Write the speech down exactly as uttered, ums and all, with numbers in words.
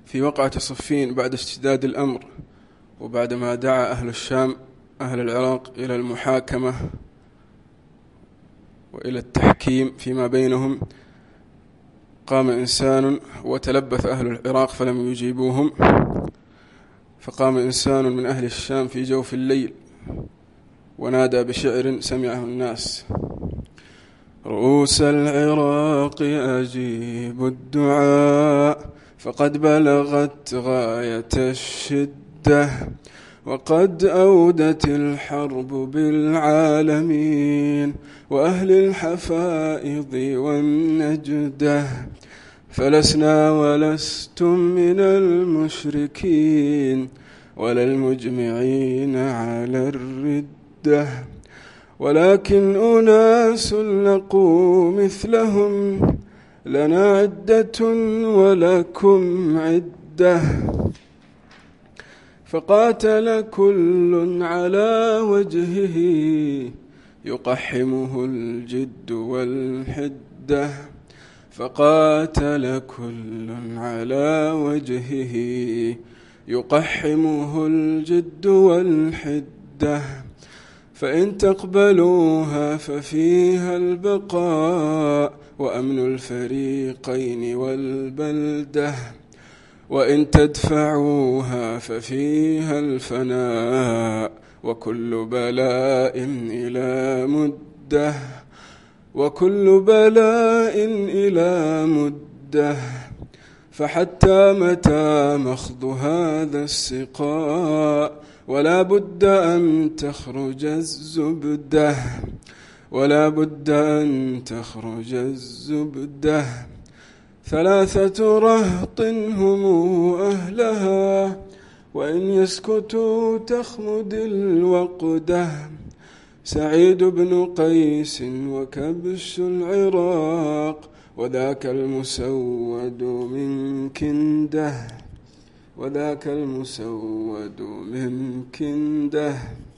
في وقعة صفين بعد اشتداد الأمر، وبعدما دعا أهل الشام أهل العراق إلى المحاكمة وإلى التحكيم فيما بينهم، قام إنسان وتلبث أهل العراق فلم يجيبوهم، فقام إنسان من أهل الشام في جوف الليل ونادى بشعر سمعه الناس: رؤوس العراق أجيبوا الدعاء، فقد بلغت غاية الشدة، وقد أودت الحرب بالعالمين وأهل الحفائض والنجدة، فلسنا ولستم من المشركين ولا المجمعين على الردة، ولكن أناس لقوا مثلهم، لنا عدة ولكم عدة، فقاتل كل على وجهه يقحمه الجد والحدة، فقاتل كل على وجهه يقحمه الجد والحدة، فإن تقبلوها ففيها البقاء وأمن الفريقين والبلدة، وإن تدفعوها ففيها الفناء وكل بلاء إلى مدة، وكل بلاء إلى مدة، فحتى متى مخض هذا السقاء، ولا بد أن تخرج الزبدة، ولا بد أن تخرج الزبدة، ثلاثة رهط هم أهلها، وإن يسكتوا تخمد الوقدة، سعيد بن قيس وكبش العراق، وذاك المسود من كنده، وذاك المسود من كنده.